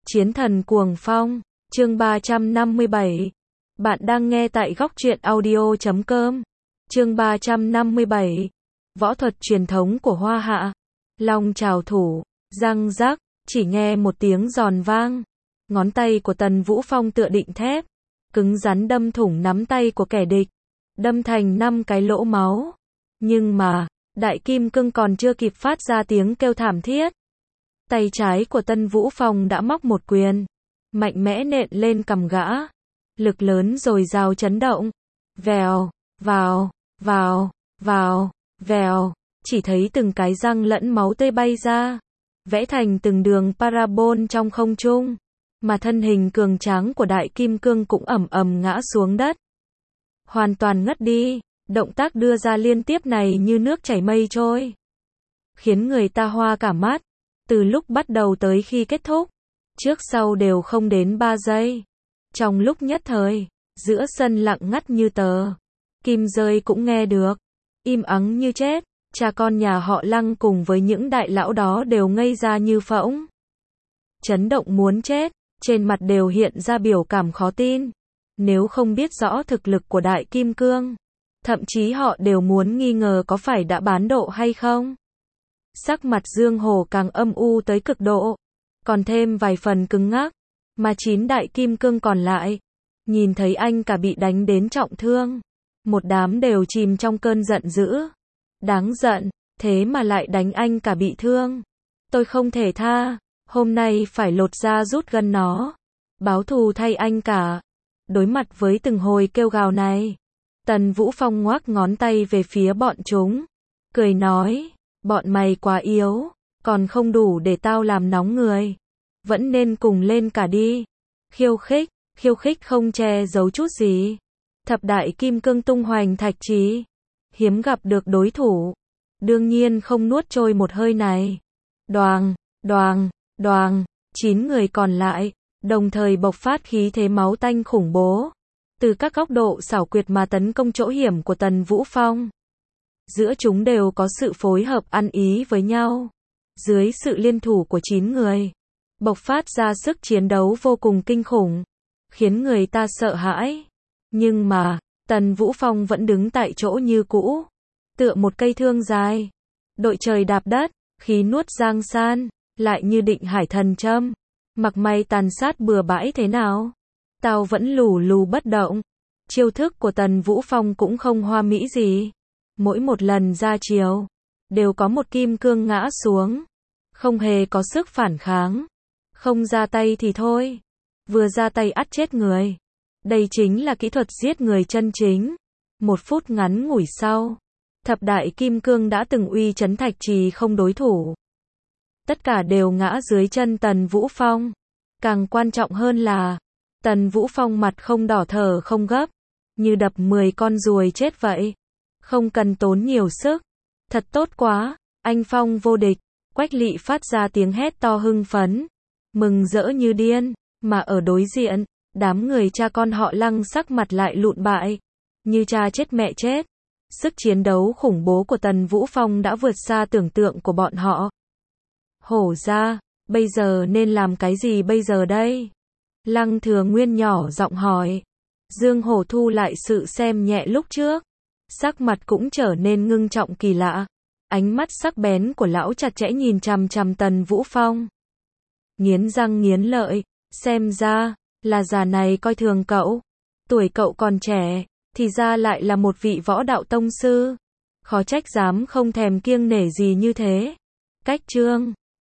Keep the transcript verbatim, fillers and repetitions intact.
Chiến thần cuồng phong, chương ba trăm năm mươi bảy. Bạn đang nghe tại góc truyện audio chấm com. Chương ba trăm năm mươi bảy. Võ thuật truyền thống của Hoa Hạ. Long trảo thủ, răng rắc, chỉ nghe một tiếng giòn vang. Ngón tay của Tần Vũ Phong tựa định thép, cứng rắn đâm thủng nắm tay của kẻ địch, đâm thành năm cái lỗ máu. Nhưng mà, Đại Kim Cương còn chưa kịp phát ra tiếng kêu thảm thiết. Tay trái của Tân Vũ Phong đã móc một quyền, mạnh mẽ nện lên cằm gã. Lực lớn dồi dào chấn động. Vèo, vào, vào, vào, vèo, chỉ thấy từng cái răng lẫn máu tươi bay ra, vẽ thành từng đường parabol trong không trung, mà thân hình cường tráng của Đại Kim Cương cũng ầm ầm ngã xuống đất. Hoàn toàn ngất đi, động tác đưa ra liên tiếp này như nước chảy mây trôi, khiến người ta hoa cả mắt. Từ lúc bắt đầu tới khi kết thúc, trước sau đều không đến ba giây. Trong lúc nhất thời, giữa sân lặng ngắt như tờ. Kim Dơi cũng nghe được, im ắng như chết. Cha con nhà họ Lăng cùng với những đại lão đó đều ngây ra như phỗng. Chấn động muốn chết, trên mặt đều hiện ra biểu cảm khó tin. Nếu không biết rõ thực lực của Đại Kim Cương, thậm chí họ đều muốn nghi ngờ có phải đã bán độ hay không. Sắc mặt Dương Hổ càng âm u tới cực độ, còn thêm vài phần cứng ngắc, mà chín Đại Kim Cương còn lại, nhìn thấy anh cả bị đánh đến trọng thương, một đám đều chìm trong cơn giận dữ. Đáng giận, thế mà lại đánh anh cả bị thương. Tôi không thể tha, hôm nay phải lột da rút gân nó, báo thù thay anh cả. Đối mặt với từng hồi kêu gào này, Tần Vũ Phong ngoác ngón tay về phía bọn chúng, cười nói, bọn mày quá yếu, còn không đủ để tao làm nóng người, vẫn nên cùng lên cả đi. Khiêu khích, khiêu khích không che giấu chút gì. Thập Đại Kim Cương tung hoành thạch trì, hiếm gặp được đối thủ, đương nhiên không nuốt trôi một hơi này. Đoàng, đoàng, đoàng, chín người còn lại, đồng thời bộc phát khí thế máu tanh khủng bố, từ các góc độ xảo quyệt mà tấn công chỗ hiểm của Tần Vũ Phong. Giữa chúng đều có sự phối hợp ăn ý với nhau. Dưới sự liên thủ của chín người, bộc phát ra sức chiến đấu vô cùng kinh khủng, khiến người ta sợ hãi. Nhưng mà, Tần Vũ Phong vẫn đứng tại chỗ như cũ, tựa một cây thương dài. Đội trời đạp đất, khí nuốt giang san, lại như định hải thần châm. Mặc mày tàn sát bừa bãi thế nào, tao vẫn lù lù bất động. Chiêu thức của Tần Vũ Phong cũng không hoa mỹ gì. Mỗi một lần ra chiều, đều có một kim cương ngã xuống, không hề có sức phản kháng. Không ra tay thì thôi, vừa ra tay ắt chết người. Đây chính là kỹ thuật giết người chân chính. Một phút ngắn ngủi sau, Thập Đại Kim Cương đã từng uy chấn thạch trì không đối thủ. Tất cả đều ngã dưới chân Tần Vũ Phong. Càng quan trọng hơn là, Tần Vũ Phong mặt không đỏ thở không gấp, như đập mười con ruồi chết vậy. Không cần tốn nhiều sức. Thật tốt quá, anh Phong vô địch. Quách Lị phát ra tiếng hét to hưng phấn, mừng rỡ như điên, mà ở đối diện, đám người cha con họ Lăng sắc mặt lại lụn bại, như cha chết mẹ chết. Sức chiến đấu khủng bố của Tần Vũ Phong đã vượt xa tưởng tượng của bọn họ. Hổ ra, bây giờ nên làm cái gì bây giờ đây? Lăng Thừa Nguyên nhỏ giọng hỏi. Dương Hổ thu lại sự xem nhẹ lúc trước, sắc mặt cũng trở nên ngưng trọng kỳ lạ. Ánh mắt sắc bén của lão chặt chẽ nhìn chằm chằm Tần Vũ Phong. Nghiến răng nghiến lợi, xem ra, là già này coi thường cậu. Tuổi cậu còn trẻ, thì ra lại là một vị võ đạo tông sư. Khó trách dám không thèm kiêng nể gì như thế. Cách chương